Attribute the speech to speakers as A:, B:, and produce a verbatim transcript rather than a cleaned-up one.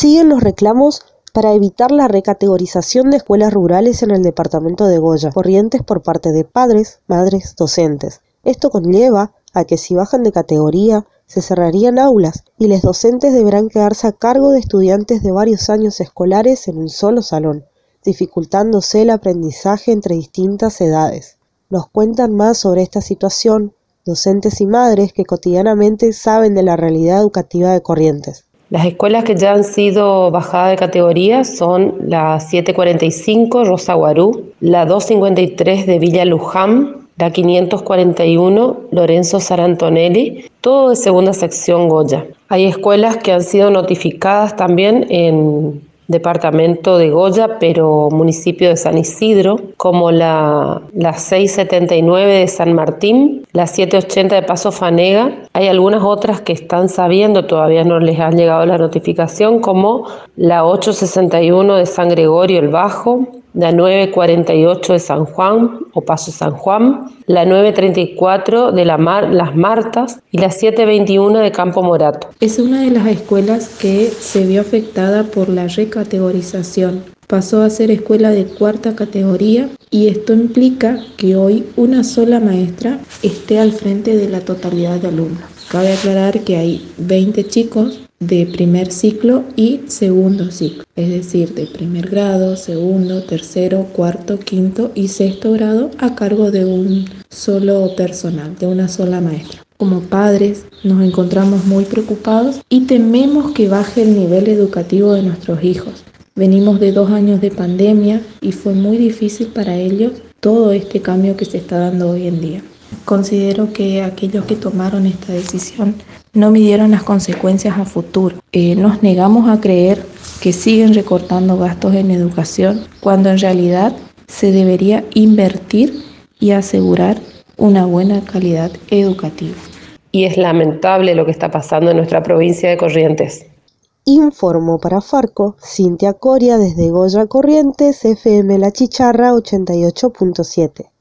A: Siguen los reclamos para evitar la recategorización de escuelas rurales en el departamento de Goya, Corrientes, por parte de padres, madres, docentes. Esto conlleva a que si bajan de categoría, se cerrarían aulas y los docentes deberán quedarse a cargo de estudiantes de varios años escolares en un solo salón, dificultándose el aprendizaje entre distintas edades. Nos cuentan más sobre esta situación docentes y madres que cotidianamente saben de la realidad educativa de Corrientes.
B: Las escuelas que ya han sido bajadas de categoría son la setecientos cuarenta y cinco Rosa Guarú, la doscientos cincuenta y tres de Villa Luján, la quinientos cuarenta y uno Lorenzo Sarantonelli, todo de segunda sección Goya. Hay escuelas que han sido notificadas también en departamento de Goya, pero municipio de San Isidro, como la, la seiscientos setenta y nueve de San Martín, la setecientos ochenta de Paso Fanega. Hay algunas otras que están sabiendo, todavía no les ha llegado la notificación, como la ochocientos sesenta y uno de San Gregorio el Bajo, la novecientos cuarenta y ocho de San Juan o Paso San Juan, la novecientos treinta y cuatro de la Mar, Las Martas y la setecientos veintiuno de Campo Morato.
C: Es una de las escuelas que se vio afectada por la recategorización. Pasó a ser escuela de cuarta categoría y esto implica que hoy una sola maestra esté al frente de la totalidad de alumnos. Cabe aclarar que hay veinte chicos de primer ciclo y segundo ciclo, es decir, de primer grado, segundo, tercero, cuarto, quinto y sexto grado a cargo de un solo personal, de una sola maestra. Como padres nos encontramos muy preocupados y tememos que baje el nivel educativo de nuestros hijos. Venimos de dos años de pandemia y fue muy difícil para ellos todo este cambio que se está dando hoy en día. Considero que aquellos que tomaron esta decisión no midieron las consecuencias a futuro. Eh, nos negamos a creer que siguen recortando gastos en educación cuando en realidad se debería invertir y asegurar una buena calidad educativa.
B: Y es lamentable lo que está pasando en nuestra provincia de Corrientes.
A: Informó para Farco Cintia Coria desde Goya, Corrientes, F M La Chicharra ochenta y ocho punto siete.